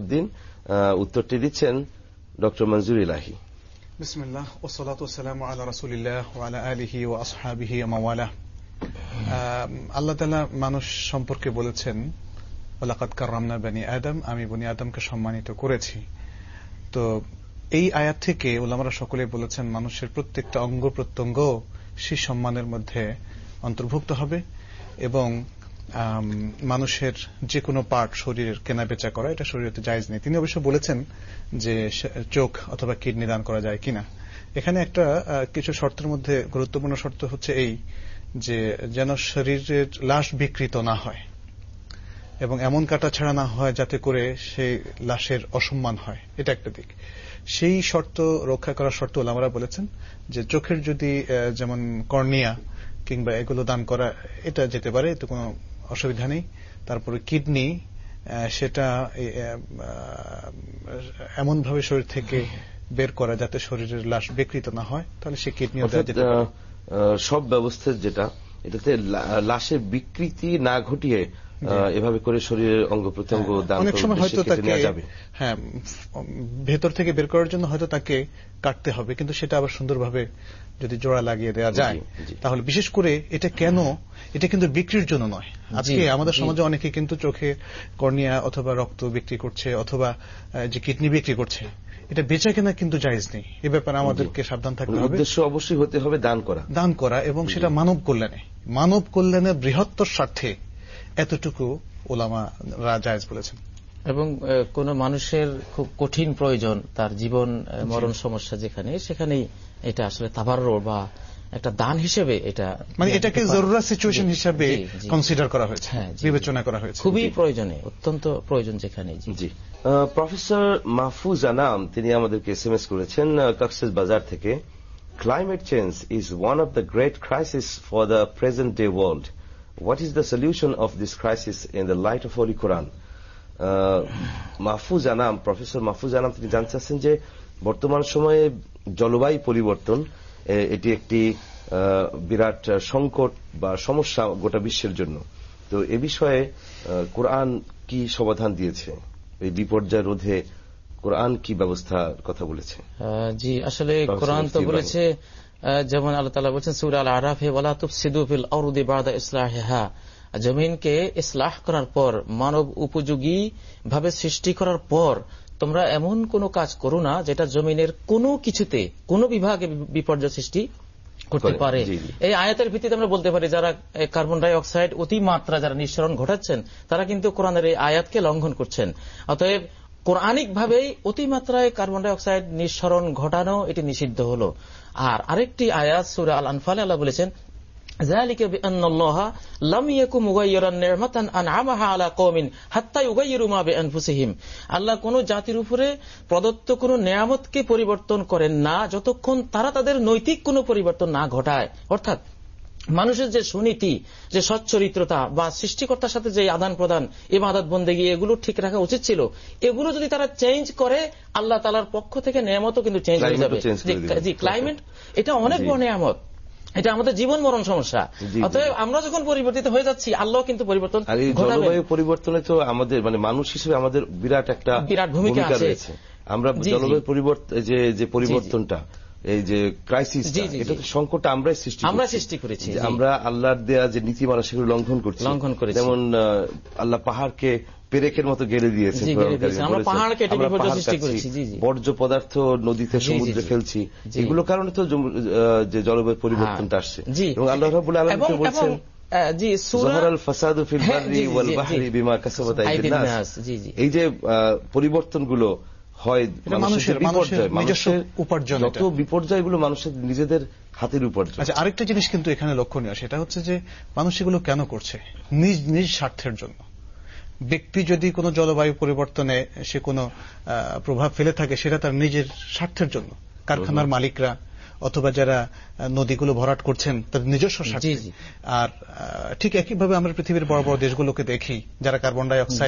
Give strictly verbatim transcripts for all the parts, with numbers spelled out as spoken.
সালাফুদ্দিন। উত্তরটি দিচ্ছেন ডক্টর মনজুর ইলাহি। বিসমিল্লাহ ওয়াসসালাতু ওয়াসসালামু আলা রাসূলিল্লাহ ওয়া আলা আলিহি ওয়া আসহাবিহি ওয়া মাওয়ালা। আল্লাহ তাআলা মানুষ সম্পর্কে বলেছেন, ওয়ালাকাদ কাররামনা বনি আদম, আমি বনি আদমকে সম্মানিত করেছি। তো এই আয়াত থেকে উলামারা সকলে বলেছেন মানুষের প্রত্যেকটা অঙ্গ প্রত্যঙ্গ সেই সম্মানের মধ্যে অন্তর্ভুক্ত হবে এবং মানুষের যে কোনো পার্ট শরীরের কেনা বেচা করা এটা শরীয়তে জায়েজ নেই। তিনি অবশ্য বলেছেন যে চোখ অথবা কিডনি দান করা যায় কিনা। এখানে একটা কিছু শর্তের মধ্যে গুরুত্বপূর্ণ শর্ত হচ্ছে এই যে যেন শরীরের লাশ বিকৃত না হয় এবং এমন কাটা ছাড়া না হয় যাতে করে সেই লাশের অসম্মান হয়, এটা একটা দিক। সেই শর্ত রক্ষা করার শর্ত ওলামারা বলেছেন যে চোখের যদি যেমন কর্নিয়া কিংবা এগুলো দান করা এটা যেতে পারে, এতে কোনো অসুবিধা নেই। তারপরে কিডনি সেটা এমন ভাবে শরীর থেকে বের করা যাতে শরীরের লাশ বিকৃত না হয়, তাহলে সে কিডনিও দেওয়া যেতে পারে। সব ব্যবস্থা যেটা এটাতে লাশের বিকৃতি না ঘটিয়ে এভাবে করে শরীরের অঙ্গ প্রত্যঙ্গ দান অনেক সময় হয়তো তাকে হ্যাঁ ভেতর থেকে বের করার জন্য হয়তো তাকে কাটতে হবে, কিন্তু সেটা আবার সুন্দরভাবে যদি জোড়া লাগিয়ে দেওয়া যায় তাহলে, বিশেষ করে এটা কেন, এটা কিন্তু বিক্রির জন্য নয়। আজকে আমাদের সমাজে অনেকে কিন্তু চোখে কর্নিয়া অথবা রক্ত বিক্রি করছে অথবা যে কিডনি বিক্রি করছে, এটা বেচা কেনা কিন্তু জায়েজ নেই। এ ব্যাপারে আমাদেরকে সাবধান থাকতে হবে। উদ্দেশ্য অবশ্যই হতে হবে দান করা, দান করা এবং সেটা মানব কল্যাণে, মানব কল্যাণের বৃহত্তর স্বার্থে এতটুকু ওলামারা জায়েজ বলেছেন। এবং কোন মানুষের খুব কঠিন প্রয়োজন, তার জীবন মরণ সমস্যা যেখানে, সেখানেই এটা আসলে তাবাররুর বা একটা দান হিসেবে এটা মানে এটাকে জরুরা সিচুয়েশন হিসেবে কনসিডার করা হয়েছে, বিবেচনা করা হয়েছে, খুবই প্রয়োজনে, অত্যন্ত প্রয়োজন যেখানে। জি প্রফেসর মাহফুজ আনাম তিনি আমাদেরকে এসএমএস করেছেন কক্সেস বাজার থেকে। Climate change is one of the great crisis for the present day world. What is the solution of this crisis in the light of Holy Quran? Mahfuz Anam, professor Mahfuz Anam তিনি জানতে চাচ্ছেন যে বর্তমান সময়ে জলবায়ু পরিবর্তন এটি একটি বিরাট সংকট বা সমস্যা গোটা বিশ্বের জন্য। তো এ বিষয়ে কোরআন কি সমাধান দিয়েছে? এই বিপর্যয় রোধে কোরআন কি ব্যবস্থার কথা বলেছে? জি আসলে কোরআন তো বলেছে, যেমন আল্লাহ তাআলা বলেছেন সূরা আল আরাফে, ওয়ালা তুফসিদু ফিল আরদি বা'দা ইসলাহিহা, জমিনকে ইসলাহ করার পর, মানব উপযোগী ভাবে সৃষ্টি করার পর তোমরা এমন কোন কাজ করো না যেটা জমিনের কোনো কিছুতে কোন বিভাগে বিপর্যয় সৃষ্টি করতে পারে। এই আয়াতের ভিত্তিতে আমরা বলতে পারি যারা কার্বন ডাই অক্সাইড অতিমাত্রা যারা নিঃসরণ ঘটাচ্ছেন তারা কিন্তু কোরআনের এই আয়াতকে লঙ্ঘন করছেন। অতএব কোরআনিক ভাবেই অতিমাত্রায় কার্বন ডাই অক্সাইড নিঃসরণ ঘটানো এটি নিষিদ্ধ হলো। আর আরেকটি আয়াত সূরা আল আনফালে আল্লাহ বলেছেন, যালিকা বিআন্নাল্লাহা লাম ইয়াকুম মুগায়্যিরান নি'মাতান আন'আমাহা আলা কওমিন হাত্তা ইউগায়্যিরু মা বিআনফুসিহিম। আল্লাহ কোন জাতির উপরে প্রদত্ত কোন নেয়ামতকে পরিবর্তন করেন না যতক্ষণ তারা তাদের নৈতিক কোন পরিবর্তন না ঘটায়। অর্থাৎ মানুষের যে সুনীতি, যে সচ্চরিত্রতা বা সৃষ্টিকর্তার সাথে যে আদান প্রদান, ইবাদত বন্দেগী, এগুলো ঠিক রাখা উচিত ছিল, এগুলো যদি তারা চেঞ্জ করে আল্লাহ তাআলার পক্ষ থেকে নেয়ামতও কিন্তু চেঞ্জ হয়ে যাবে। জি ক্লাইমেট এটা অনেক বড় নেয়ামত, এটা আমাদের জীবন মরণ সমস্যা। অতএব আমরা যখন পরিবর্তিত হয়ে যাচ্ছি আল্লাহ কিন্তু পরিবর্তন ঘটাবেন। জলবায়ু পরিবর্তনে তো আমাদের মানে মানুষ হিসেবে আমাদের বিরাট একটা বিরাট ভূমিকা রয়েছে। আমরা জলবায়ু পরিবর্তন যে যে পরিবর্তনটা, এই যে ক্রাইসিস, এটা তো সংকটটা আমরাই সৃষ্টি আমরা সৃষ্টি করেছি। আমরা আল্লাহর দেয়া যে নীতিমালা সেগুলো লঙ্ঘন করছি লঙ্ঘন করেছি যেমন আল্লাহ পাহাড়কে পেরেকের মতো গেড়ে দিয়েছে, আমরা পাহাড় কেটে বিপর্যয় সৃষ্টি করেছি, বর্জ্য পদার্থ নদীতে সমুদ্রে ফেলছি, এগুলো কারণে তো যে জলবায়ু পরিবর্তনটা আসছে। এবং আল্লাহ রাব্বুল আলামিন বলছেন জি যাহারাল ফাসাদু ফিল বাররি ওয়াল বাহরি বিমা কাসাবাত আইদিন নাস, এই যে পরিবর্তনগুলো হয় মানুষের বিপর্যয়, মানুষের উপার্জন, যত বিপর্যয় এগুলো মানুষের নিজেদের হাতের উপার্জন। আচ্ছা আরেকটা জিনিস কিন্তু এখানে লক্ষণীয়, সেটা হচ্ছে যে মানুষ এগুলো কেন করছে? নিজ নিজ স্বার্থের জন্য। ব্যক্তি যদি কোনো জলবায়ু পরিবর্তনে সে কোনো প্রভাব ফেলে থাকে সেটা তার নিজের স্বার্থের জন্য। কারখানার মালিকরা অথবা যারা নদীগুলো ভরাট করছেন তাদের নিজস্ব স্বার্থে। আর ঠিক একইভাবে আমরা পৃথিবীর বড় বড় দেশগুলোকে দেখি যারা কার্বন ডাই অক্সাইড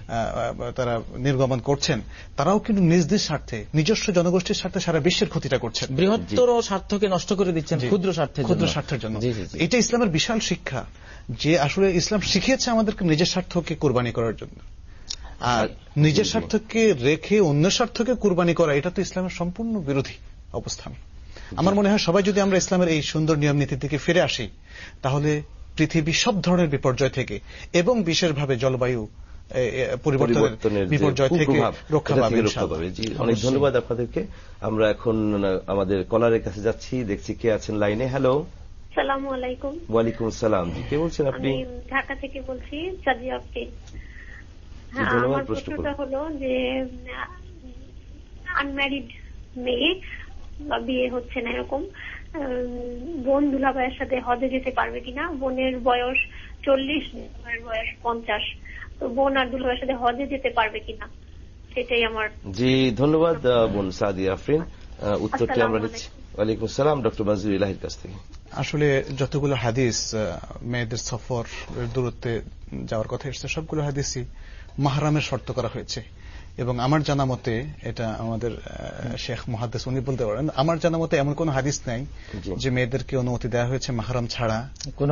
তারা নির্গমন করছেন, তারাও কিন্তু নিজ নিজ স্বার্থে, নিজস্ব জনগোষ্ঠীর স্বার্থে সারা বিশ্বের ক্ষতিটা করছেন, বৃহত্তর স্বার্থকে নষ্ট করে দিচ্ছেন ক্ষুদ্র স্বার্থে ক্ষুদ্র স্বার্থের জন্য। এটা ইসলামের বিশাল শিক্ষা যে আসলে ইসলাম শিখিয়েছে আমাদেরকে নিজের স্বার্থকে কোরবানি করার জন্য। আর নিজের স্বার্থকে রেখে অন্য স্বার্থকে কুরবানি করা, এটা তো ইসলামের সম্পূর্ণ বিরোধী অবস্থান। আমার মনে হয় সবাই যদি আমরা ইসলামের এই সুন্দর নিয়ম নীতির দিকে ফিরে আসি, তাহলে পৃথিবী সব ধরনের বিপর্যয় থেকে এবং বিশেষভাবে জলবায়ু পরিবর্তনের বিপর্যয় থেকে রক্ষা পাবে। অনেক ধন্যবাদ আপনাদেরকে। আমরা এখন আমাদের কলারের কাছে যাচ্ছি, দেখছি কে আছেন লাইনে। হ্যালো, আসসালামু আলাইকুম। ওয়ালাইকুম আসসালাম। জি, কে বলছেন আপনি? আমি ঢাকা থেকে বলছি, সাদিয়া আফরিন। হ্যাঁ, আমার প্রশ্নটা হলো যে আনম্যারিড মেয়ে বা বিয়ে হচ্ছে না এরকম বোন দুলাভাইয়ের সাথে হজে যেতে পারবে কিনা? বোনের বয়স চল্লিশ, দুলাভাইয়ের বয়স পঞ্চাশ, তো বোন আর দুলাভাইয়ের সাথে হজে যেতে পারবে কিনা, সেটাই আমার। জি, ধন্যবাদ বোন সাদিয়া আফরিন। উত্তরটি আমরা নিচ্ছি। ওয়ালাইকুম আসসালাম, ডক্টর মাজুর ইলাহির কাছ থেকে। আসলে যতগুলো হাদিস মেয়েদের সফর দূরত্বে যাওয়ার কথা এসেছে, সবগুলো হাদিসই মাহরামের শর্ত করা হয়েছে। এবং আমার জানা মতে, এটা আমাদের শেখ মুহাদ্দিস উনি বলতে পারেন, আমার জানা মতে এমন কোন হাদিস নাই যে মেয়েদেরকে অনুমতি দেওয়া হয়েছে মাহরাম ছাড়া কোন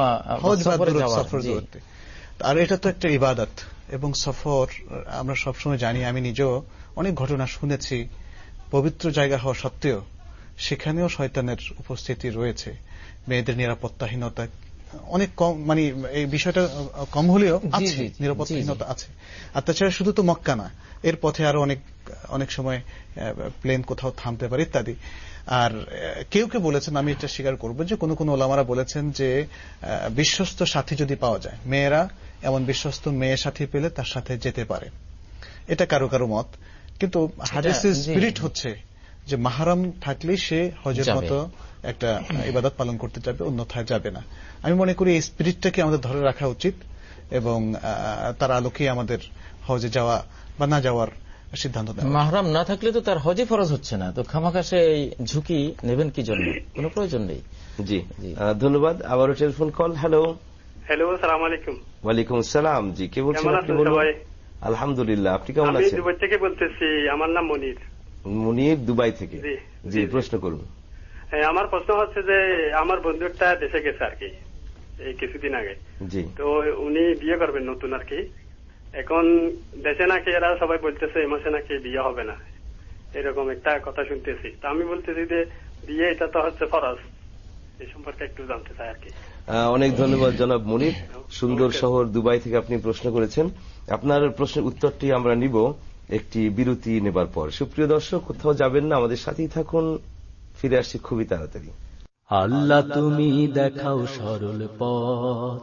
হজ বা সফর দূরত্বে। আর এটা তো একটা ইবাদত এবং সফর আমরা সবসময় জানি, আমি নিজেও অনেক ঘটনা শুনেছি, পবিত্র জায়গা হওয়া সত্ত্বেও সেখানেও শয়তানের উপস্থিতি রয়েছে। মেয়েদের নিরাপত্তাহীনতা অনেক কম, মানে এই বিষয়টা কম হলেও আছে, নিরাপত্তাহীনতা আছে। আর তাছাড়া শুধু তো মক্কা না, এর পথে আরো অনেক অনেক সময় প্লেন কোথাও থামতে পারে ইত্যাদি। আর কেউ কেউ বলেছেন, আমি এটা স্বীকার করব যে কোন কোন ওলামারা বলেছেন যে বিশ্বস্ত সাথী যদি পাওয়া যায়, মেয়েরা এমন বিশ্বস্ত মেয়ে সাথী পেলে তার সাথে যেতে পারে। এটা কারো কারো মত, কিন্তু হাদিসের স্পিরিট হচ্ছে যে মাহরাম থাকলেই সে হজের মতো একটা ইবাদত পালন করতে যাবে, অন্যথায় যাবে না। আমি মনে করি এই স্পিরিটটাকে আমাদের ধরে রাখা উচিত এবং তার আলোকে আমাদের হজে যাওয়া বা না যাওয়ার সিদ্ধান্ত নেওয়া। মাহরাম না থাকলে তো তার হজে ফরজ হচ্ছে না, তো খামাখা সে এই ঝুঁকি নেবেন কি জন্য? কোনো প্রয়োজন নেই। জি, ধন্যবাদ। আবারও টেলিফোন কল। হ্যালো। হ্যালো, আসসালামু আলাইকুম। ওয়ালাইকুম আসসালাম। জি, কে বলছেন আপনি? আলহামদুলিল্লাহ, আপনি কেমন আছেন? আমি দুবাই থেকে বলতেছি, আমার নাম মনির। মনির, দুবাই থেকে। জি, প্রশ্ন করুন। আমার প্রশ্ন হচ্ছে যে আমার বন্ধুটা দেশে গেছে আর কি এই কিছুদিন আগে। জি, তো উনি বিয়ে করবেন নতুন আর কি। এখন দেশে নাকি এরা সবাই বলতেছে এই মাসে নাকি বিয়ে হবে না, এরকম একটা কথা শুনতেছি। তো আমি বলতেছি যে বিয়ে এটা তো হচ্ছে ফরজ, এই সম্পর্কে একটু জানতে চাই আর কি। অনেক ধন্যবাদ জনাব মনির, সুন্দর শহর দুবাই থেকে আপনি প্রশ্ন করেছেন। আপনার প্রশ্নের উত্তরটি আমরা নিব একটি বিরতি নেবার পর। সুপ্রিয় দর্শক, কোথাও যাবেন না, আমাদের সাথেই থাকুন, ফিরে আসছি খুবই তাড়াতাড়ি। আল্লাহ তুমি দেখাও সরল পথ,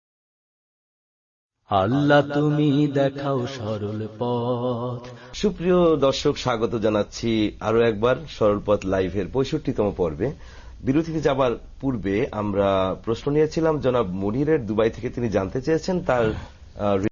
আল্লাহ তুমি দেখাও সরল পথ। সুপ্রিয় দর্শক, স্বাগত জানাচ্ছি আরো একবার সরল পথ লাইভের পঁয়ষট্টিতম পর্বে। বিরতিতে যাবার পূর্বে আমরা প্রশ্ন নিয়েছিলাম জনাব মনিরের, দুবাই থেকে তিনি জানতে চেয়েছেন তার